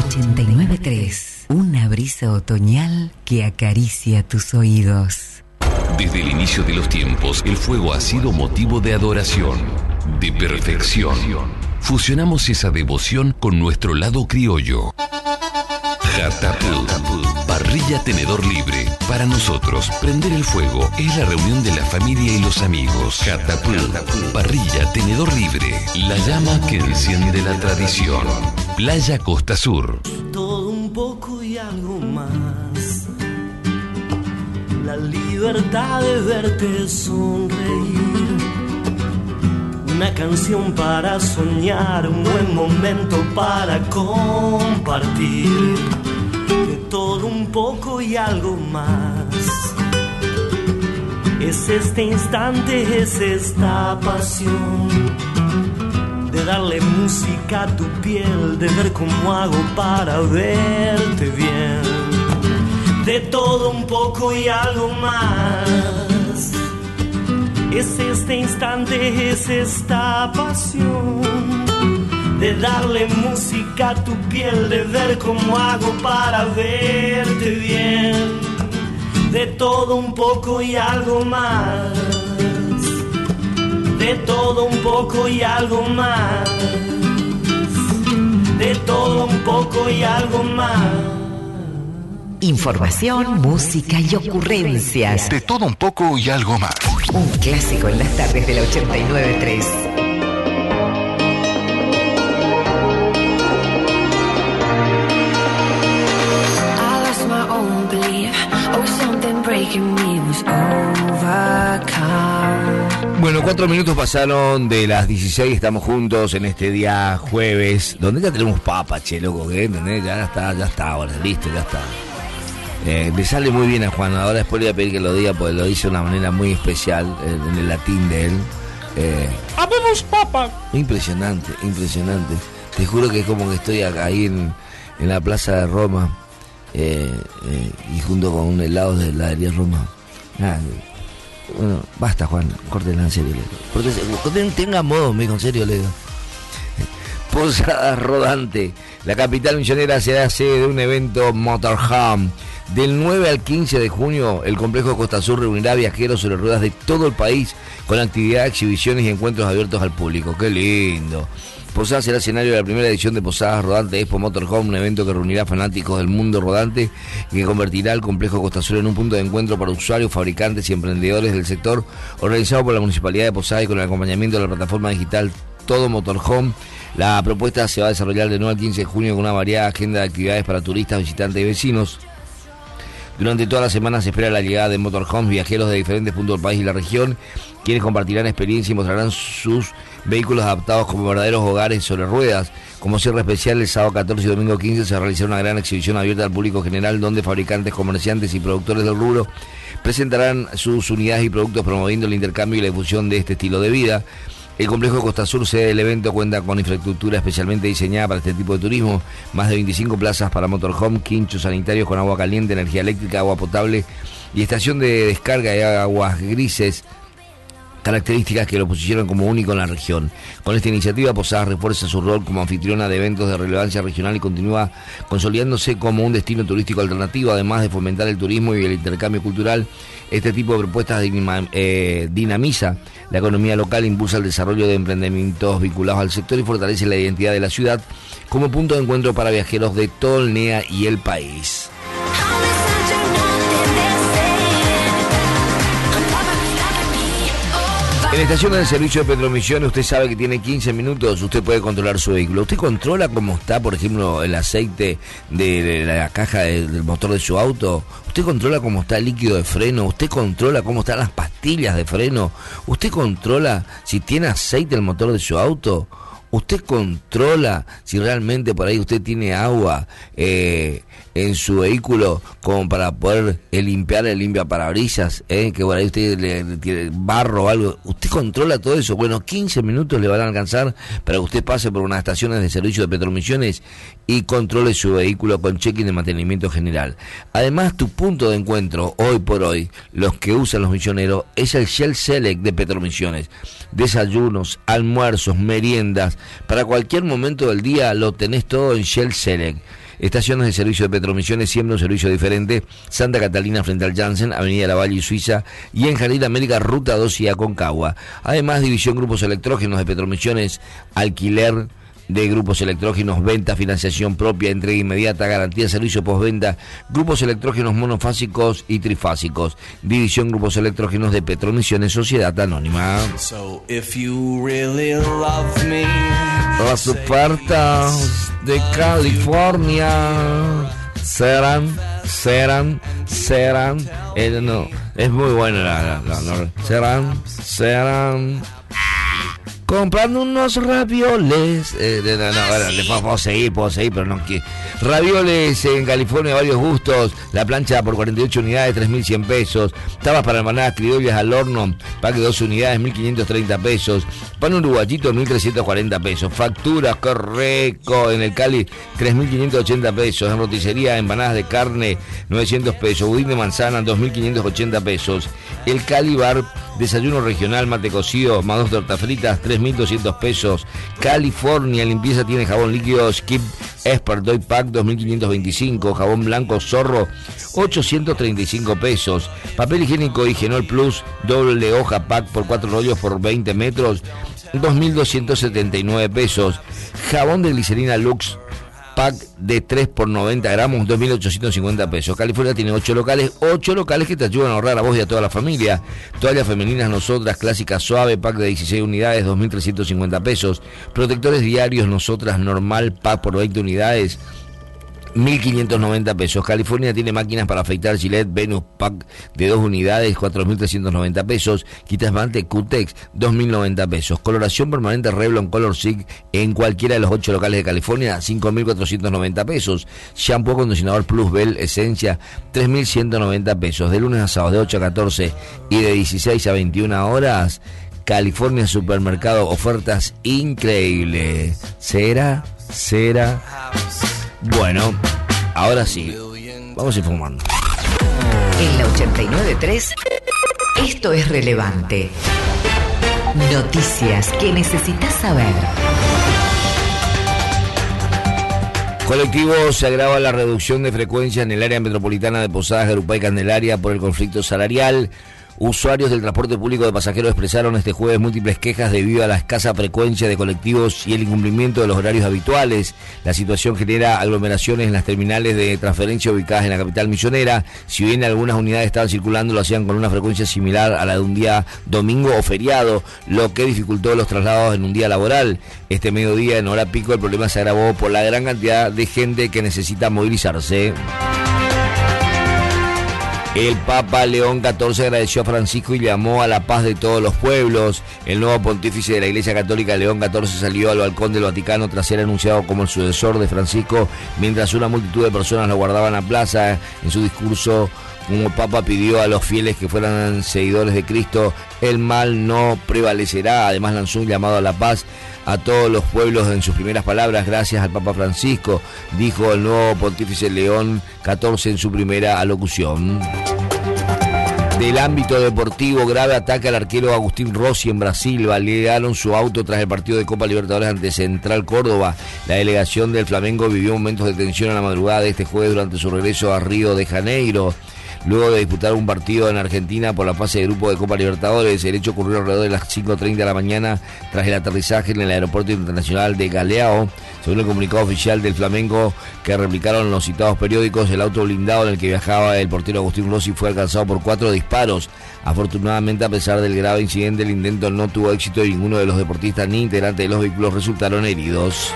89.3. Una brisa otoñal que acaricia tus oídos. Desde el inicio de los tiempos, el fuego ha sido motivo de adoración, de perfección. Fusionamos esa devoción con nuestro lado criollo. Jatapú, parrilla tenedor libre. Para nosotros, prender el fuego es la reunión de la familia y los amigos. Jatapú, parrilla tenedor libre. La llama que enciende la tradición. Playa Costa Sur. Todo un poco y algo más. La libertad de verte sonreír. Una canción para soñar, un buen momento para compartir. De todo un poco y algo más. Es este instante, es esta pasión. De darle música a tu piel, de ver cómo hago para verte bien. De todo un poco y algo más. Es este instante, es esta pasión. De darle música a tu piel, de ver cómo hago para verte bien. De todo un poco y algo más. De todo un poco y algo más. De todo un poco y algo más. Información, música y ocurrencias. De todo un poco y algo más. Un clásico en las tardes de la 89.3. Bueno, 4 minutos pasaron de las 16, estamos juntos en este día jueves, donde ya tenemos papa, che, loco, ¿qué? ¿Entendés? Ya está, ahora, listo, ya está. Le sale muy bien a Juan, ahora después le voy a pedir que lo diga, porque lo dice de una manera muy especial, en el latín de él. ¡Habemos papa! Impresionante. Te juro que es como que estoy acá, ahí en la plaza de Roma, y junto con un helado de heladería Roma. Nada, bueno, basta, Juan, córtenla en serio, Leo. Tenga modo, amigo, en serio, Leo. Posadas Rodante, la capital misionera será sede de un evento Motorhome. Del 9 al 15 de junio, el complejo Costa Sur reunirá viajeros sobre ruedas de todo el país con actividades, exhibiciones y encuentros abiertos al público. ¡Qué lindo! Posadas será escenario de la primera edición de Posadas Rodante Expo Motorhome, un evento que reunirá fanáticos del mundo rodante y que convertirá el complejo Costa Sur en un punto de encuentro para usuarios, fabricantes y emprendedores del sector, organizado por la Municipalidad de Posadas y con el acompañamiento de la plataforma digital Todo Motorhome. La propuesta se va a desarrollar del 9 al 15 de junio con una variada agenda de actividades para turistas, visitantes y vecinos. Durante toda la semana se espera la llegada de motorhomes, viajeros de diferentes puntos del país y la región, quienes compartirán experiencia y mostrarán sus vehículos adaptados como verdaderos hogares sobre ruedas. Como cierre especial, el sábado 14 y domingo 15 se realizará una gran exhibición abierta al público general, donde fabricantes, comerciantes y productores del rubro presentarán sus unidades y productos promoviendo el intercambio y la difusión de este estilo de vida. El complejo Costa Sur, sede del evento, cuenta con infraestructura especialmente diseñada para este tipo de turismo, más de 25 plazas para motorhome, quinchos sanitarios con agua caliente, energía eléctrica, agua potable y estación de descarga de aguas grises, características que lo posicionan como único en la región. Con esta iniciativa, Posadas refuerza su rol como anfitriona de eventos de relevancia regional y continúa consolidándose como un destino turístico alternativo, además de fomentar el turismo y el intercambio cultural. Este tipo de propuestas dinamiza la economía local, impulsa el desarrollo de emprendimientos vinculados al sector y fortalece la identidad de la ciudad como punto de encuentro para viajeros de todo el NEA y el país. En estaciones de servicio de Petromisiones, usted sabe que tiene 15 minutos, usted puede controlar su vehículo. ¿Usted controla cómo está, por ejemplo, el aceite de la caja del motor de su auto? ¿Usted controla cómo está el líquido de freno? ¿Usted controla cómo están las pastillas de freno? ¿Usted controla si tiene aceite el motor de su auto? ¿Usted controla si realmente por ahí usted tiene agua en su vehículo como para poder limpiar el limpiaparabrisas, que por ahí usted le tiene barro o algo? ¿Usted controla todo eso? Bueno, 15 minutos le van a alcanzar para que usted pase por unas estaciones de servicio de Petromisiones y controle su vehículo con check-in de mantenimiento general. Además, tu punto de encuentro hoy por hoy, los que usan los misioneros, es el Shell Select de Petromisiones. Desayunos, almuerzos, meriendas, para cualquier momento del día lo tenés todo en Shell Select. estaciones de servicio de Petromisiones, siempre un servicio diferente. Santa Catalina frente al Janssen, Avenida Lavalle y Suiza, y en Jardín América, Ruta 2 y Aconcagua. Además, división grupos electrógenos de Petromisiones, alquiler de grupos electrógenos, venta, financiación propia, entrega inmediata, garantía de servicio postventa, grupos electrógenos monofásicos y trifásicos. División grupos electrógenos de Petromisiones, Sociedad Anónima. So if you really love me, las ofertas de California serán, no, es muy buena serán comprando unos ravioles. Puedo seguir, pero no quiero. Ravioles en California, varios gustos. La plancha por 48 unidades, 3.100 pesos. Tapas para empanadas criollas al horno, pack de 2 unidades, 1.530 pesos. Pan uruguayito, 1.340 pesos. Facturas, correcto. En el Cali, 3.580 pesos. En roticería, empanadas de carne, 900 pesos. Budín de manzana, 2.580 pesos. El Cali Bar, desayuno regional, mate cocido, más 2 tortas fritas, 3.200 pesos. California, limpieza tiene jabón líquido Skip Expert Doy Pack, 2.525. Jabón blanco Zorro, 835 pesos. Papel higiénico Higienol Plus, doble hoja pack por 4 rollos por 20 metros, 2.279 pesos. Jabón de glicerina Lux pack de 3 por 90 gramos, 2.850 pesos. California tiene 8 locales que te ayudan a ahorrar a vos y a toda la familia. Toallas femeninas Nosotras, clásica suave, pack de 16 unidades, 2.350 pesos. Protectores diarios Nosotras normal, pack por 20 unidades, 1.590 pesos. California tiene máquinas para afeitar Gillette Venus pack de 2 unidades, 4.390 pesos. Quita esmalte Cutex, 2.090 pesos. Coloración permanente Revlon Color Sig en cualquiera de los 8 locales de California, 5.490 pesos. Shampoo acondicionador Plus Bell Esencia, 3.190 pesos. De lunes a sábado de 8 a 14 y de 16 a 21 horas. California Supermercado, ofertas increíbles. ¿Será? Bueno, ahora sí, vamos informando. En la 89.3, esto es relevante. Noticias que necesitas saber. Colectivo se agrava la reducción de frecuencia en el área metropolitana de Posadas, Garupá y Candelaria por el conflicto salarial. Usuarios del transporte público de pasajeros expresaron este jueves múltiples quejas debido a la escasa frecuencia de colectivos y el incumplimiento de los horarios habituales. La situación genera aglomeraciones en las terminales de transferencia ubicadas en la capital misionera. Si bien algunas unidades estaban circulando, lo hacían con una frecuencia similar a la de un día domingo o feriado, lo que dificultó los traslados en un día laboral. Este mediodía, en hora pico, el problema se agravó por la gran cantidad de gente que necesita movilizarse. El Papa León XIV agradeció a Francisco y llamó a la paz de todos los pueblos. El nuevo pontífice de la Iglesia Católica, León XIV, salió al balcón del Vaticano tras ser anunciado como el sucesor de Francisco, mientras una multitud de personas lo guardaban a plaza. En su discurso, como Papa pidió a los fieles que fueran seguidores de Cristo, el mal no prevalecerá. Además lanzó un llamado a la paz a todos los pueblos. En sus primeras palabras, gracias al Papa Francisco, dijo el nuevo pontífice León XIV en su primera alocución. Del ámbito deportivo, grave ataque al arquero Agustín Rossi en Brasil. Balearon su auto tras el partido de Copa Libertadores ante Central Córdoba. La delegación del Flamengo vivió momentos de tensión a la madrugada de este jueves durante su regreso a Río de Janeiro. Luego de disputar un partido en Argentina por la fase de grupo de Copa Libertadores, el hecho ocurrió alrededor de las 5:30 de la mañana tras el aterrizaje en el aeropuerto internacional de Galeão. Según el comunicado oficial del Flamengo que replicaron los citados periódicos, el auto blindado en el que viajaba el portero Agustín Rossi fue alcanzado por 4 disparos. Afortunadamente, a pesar del grave incidente, el intento no tuvo éxito y ninguno de los deportistas ni integrantes de los vehículos resultaron heridos.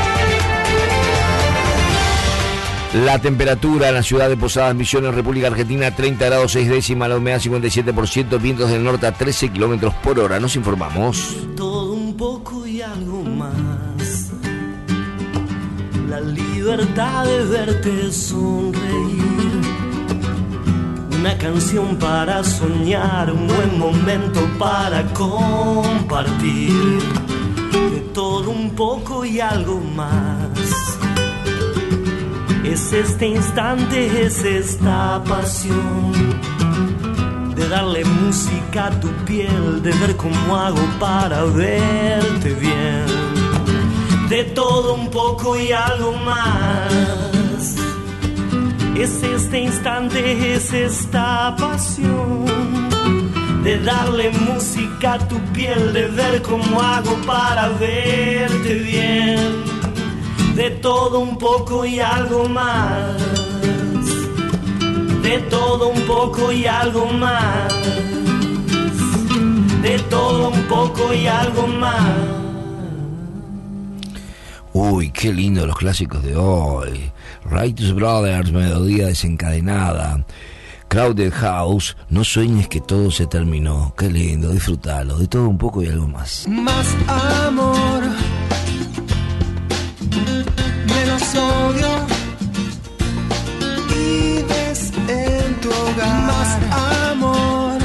La temperatura en la ciudad de Posadas, Misiones, República Argentina, 30 grados 6 décimas, la humedad 57%, vientos del norte a 13 kilómetros por hora. Nos informamos. Todo un poco y algo más. La libertad de verte sonreír. Una canción para soñar, un buen momento para compartir. De todo un poco y algo más. Es este instante, es esta pasión de darle música a tu piel, de ver cómo hago para verte bien. De todo un poco y algo más. este instante es esta pasión de darle música a tu piel, de ver cómo hago para verte bien, de todo un poco y algo más, de todo un poco y algo más, de todo un poco y algo más. Uy, qué lindo los clásicos de hoy. Righteous Brothers, Melodía Desencadenada. Crowded House, No sueñes que todo se terminó. Qué lindo, disfrutalo, de todo un poco y algo más. Más amor, menos odio, vives en tu hogar. Más amor.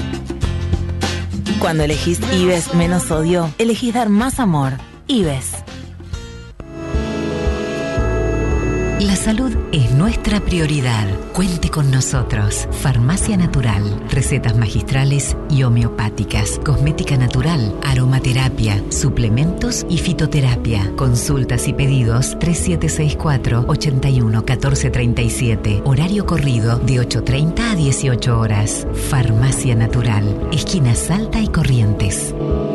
Cuando elegís Ives menos odio, elegís dar más amor. Ives. La salud es nuestra prioridad. Cuente con nosotros. Farmacia Natural. Recetas magistrales y homeopáticas. Cosmética natural. Aromaterapia. Suplementos y fitoterapia. Consultas y pedidos 3764 81 1437. Horario corrido de 8:30 a 18 horas. Farmacia Natural. Esquina Salta y Corrientes.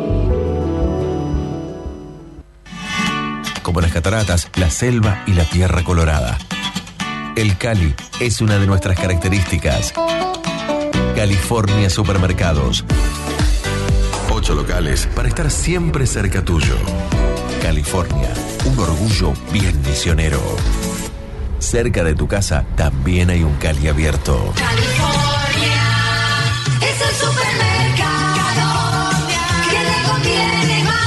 Como las cataratas, la selva y la tierra colorada. El Cali es una de nuestras características. California Supermercados. 8 locales para estar siempre cerca tuyo. California, un orgullo bien misionero. Cerca de tu casa también hay un Cali abierto. California es el supermercado que le conviene más.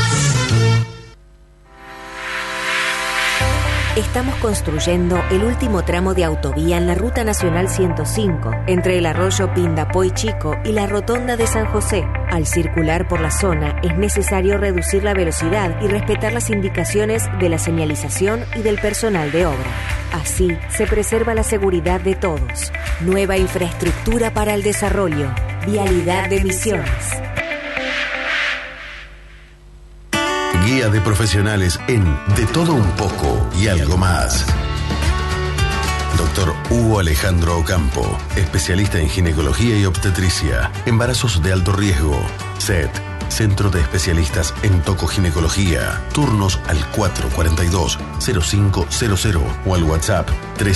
Estamos construyendo el último tramo de autovía en la Ruta Nacional 105, entre el arroyo Pindapoy Chico y la rotonda de San José. Al circular por la zona es necesario reducir la velocidad y respetar las indicaciones de la señalización y del personal de obra. Así se preserva la seguridad de todos. Nueva infraestructura para el desarrollo. Vialidad de Misiones. Guía de profesionales en De Todo Un Poco y Algo Más. Doctor Hugo Alejandro Ocampo, especialista en ginecología y obstetricia, embarazos de alto riesgo. SET, Centro de Especialistas en Tocoginecología. Turnos al 442-0500 o al WhatsApp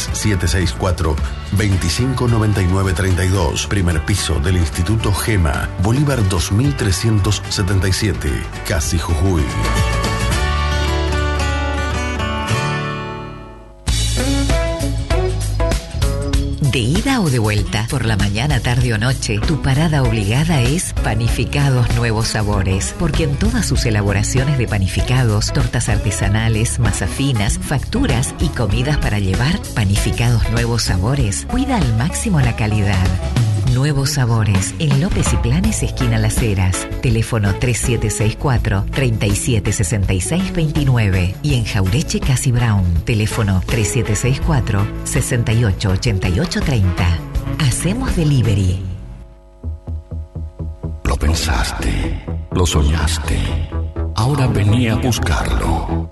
3764-259932. Primer piso del Instituto GEMA, Bolívar 2377, Casi Jujuy. De ida o de vuelta, por la mañana, tarde o noche, tu parada obligada es Panificados Nuevos Sabores, porque en todas sus elaboraciones de panificados, tortas artesanales, masas finas, facturas y comidas para llevar, Panificados Nuevos Sabores cuida al máximo la calidad. Nuevos Sabores, en López y Planes, esquina Las Heras. Teléfono 3764-376629. Y en Jaureche, Casi Brown. Teléfono 3764-688830. Hacemos delivery. Lo pensaste, lo soñaste. Ahora venía a buscarlo.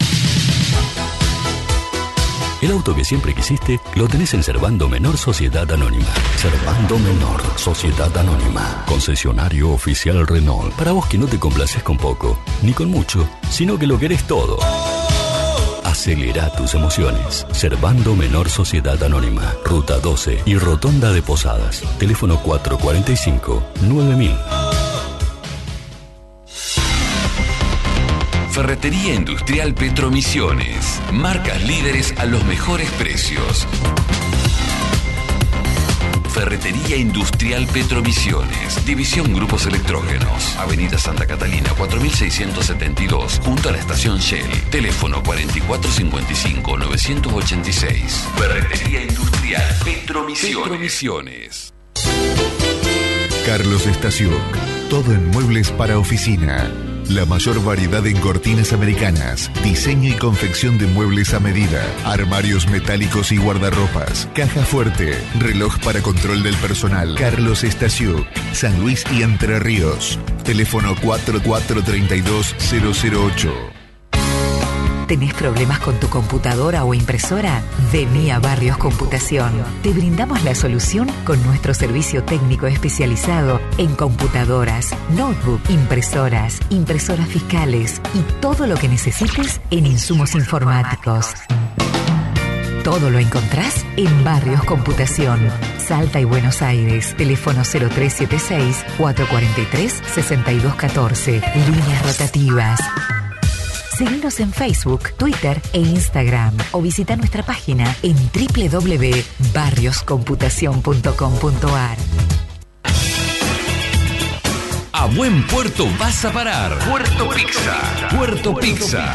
El auto que siempre quisiste lo tenés en Servando Menor Sociedad Anónima. Servando Menor Sociedad Anónima. Concesionario oficial Renault. Para vos que no te complaces con poco, ni con mucho, sino que lo querés todo. Acelera tus emociones. Servando Menor Sociedad Anónima. Ruta 12 y Rotonda de Posadas. Teléfono 445-9000. Ferretería Industrial Petromisiones. Marcas líderes a los mejores precios. Ferretería Industrial Petromisiones. División Grupos Electrógenos. Avenida Santa Catalina 4672. Junto a la estación Shell. Teléfono 4455-986. Ferretería Industrial Petromisiones. Carlos Estación. Todo en muebles para oficina. La mayor variedad en cortinas americanas, diseño y confección de muebles a medida, armarios metálicos y guardarropas, caja fuerte, reloj para control del personal. Carlos Estacio, San Luis y Entre Ríos. Teléfono 4432-008. ¿Tenés problemas con tu computadora o impresora? Vení a Barrios Computación. Te brindamos la solución con nuestro servicio técnico especializado en computadoras, notebook, impresoras fiscales y todo lo que necesites en insumos informáticos. Todo lo encontrás en Barrios Computación. Salta y Buenos Aires. Teléfono 0376-443-6214. Líneas rotativas. Seguinos en Facebook, Twitter e Instagram o visita nuestra página en www.barrioscomputacion.com.ar. A buen puerto vas a parar. Puerto Pizza. Puerto Pizza.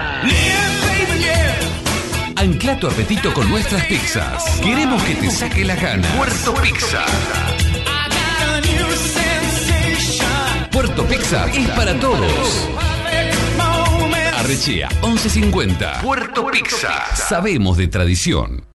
Ancla tu apetito con nuestras pizzas. Queremos que te saque la gana. Puerto Pizza. Puerto Pizza es para todos. Arrechea 1150. Puerto Pizza. Sabemos de tradición.